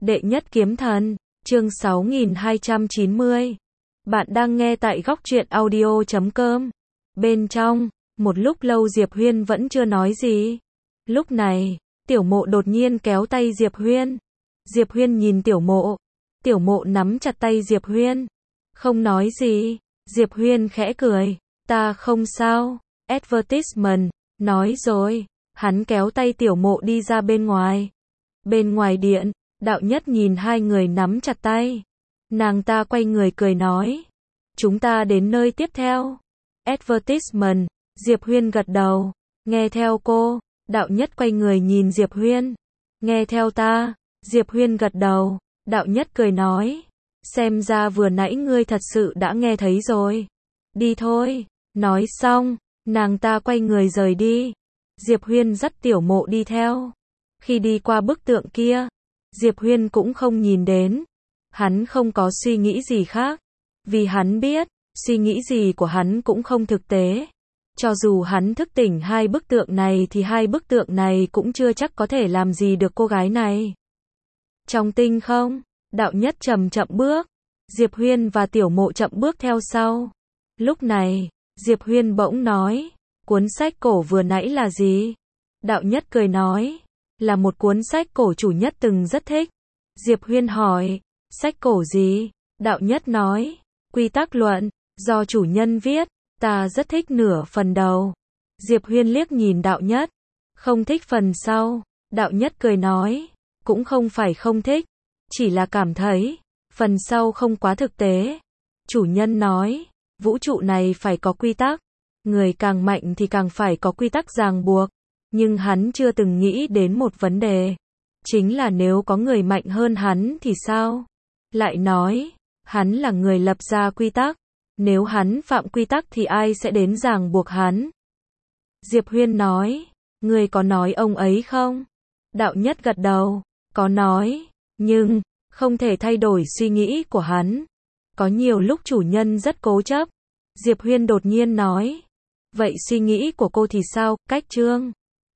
Đệ nhất kiếm thần, chương 6290. Bạn đang nghe tại góc truyện audio.com. Bên trong, một lúc lâu Diệp Huyên vẫn chưa nói gì. Lúc này, Tiểu Mộ đột nhiên kéo tay Diệp Huyên. Diệp Huyên nhìn Tiểu Mộ. Tiểu Mộ nắm chặt tay Diệp Huyên. Không nói gì. Diệp Huyên khẽ cười. Ta không sao. Advertisement, nói rồi. Hắn kéo tay Tiểu Mộ đi ra bên ngoài. Bên ngoài điện, Đạo Nhất nhìn hai người nắm chặt tay. Nàng ta quay người cười nói. Chúng ta đến nơi tiếp theo. Advertisement, Diệp Huyên gật đầu. Nghe theo cô. Đạo Nhất quay người nhìn Diệp Huyên. Nghe theo ta. Diệp Huyên gật đầu. Đạo Nhất cười nói. Xem ra vừa nãy ngươi thật sự đã nghe thấy rồi. Đi thôi. Nói xong, nàng ta quay người rời đi. Diệp Huyên dắt Tiểu Mộ đi theo. Khi đi qua bức tượng kia, Diệp Huyên cũng không nhìn đến. Hắn không có suy nghĩ gì khác. Vì hắn biết, suy nghĩ gì của hắn cũng không thực tế. Cho dù hắn thức tỉnh hai bức tượng này thì hai bức tượng này cũng chưa chắc có thể làm gì được cô gái này. Trong tinh không, Đạo Nhất chậm chậm bước. Diệp Huyên và Tiểu Mộ chậm bước theo sau. Lúc này, Diệp Huyên bỗng nói. Cuốn sách cổ vừa nãy là gì? Đạo Nhất cười nói. Là một cuốn sách cổ chủ nhất từng rất thích. Diệp Huyên hỏi. Sách cổ gì? Đạo Nhất nói. Quy tắc luận, do chủ nhân viết. Ta rất thích nửa phần đầu. Diệp Huyên liếc nhìn Đạo Nhất. Không thích phần sau. Đạo Nhất cười nói. Cũng không phải không thích. Chỉ là cảm thấy phần sau không quá thực tế. Chủ nhân nói. Vũ trụ này phải có quy tắc. Người càng mạnh thì càng phải có quy tắc ràng buộc. Nhưng hắn chưa từng nghĩ đến một vấn đề. Chính là nếu có người mạnh hơn hắn thì sao? Lại nói, hắn là người lập ra quy tắc. Nếu hắn phạm quy tắc thì ai sẽ đến ràng buộc hắn? Diệp Huyên nói, người có nói ông ấy không? Đạo Nhất gật đầu, có nói, nhưng không thể thay đổi suy nghĩ của hắn. Có nhiều lúc chủ nhân rất cố chấp. Diệp Huyên đột nhiên nói, vậy suy nghĩ của cô thì sao? Cách chương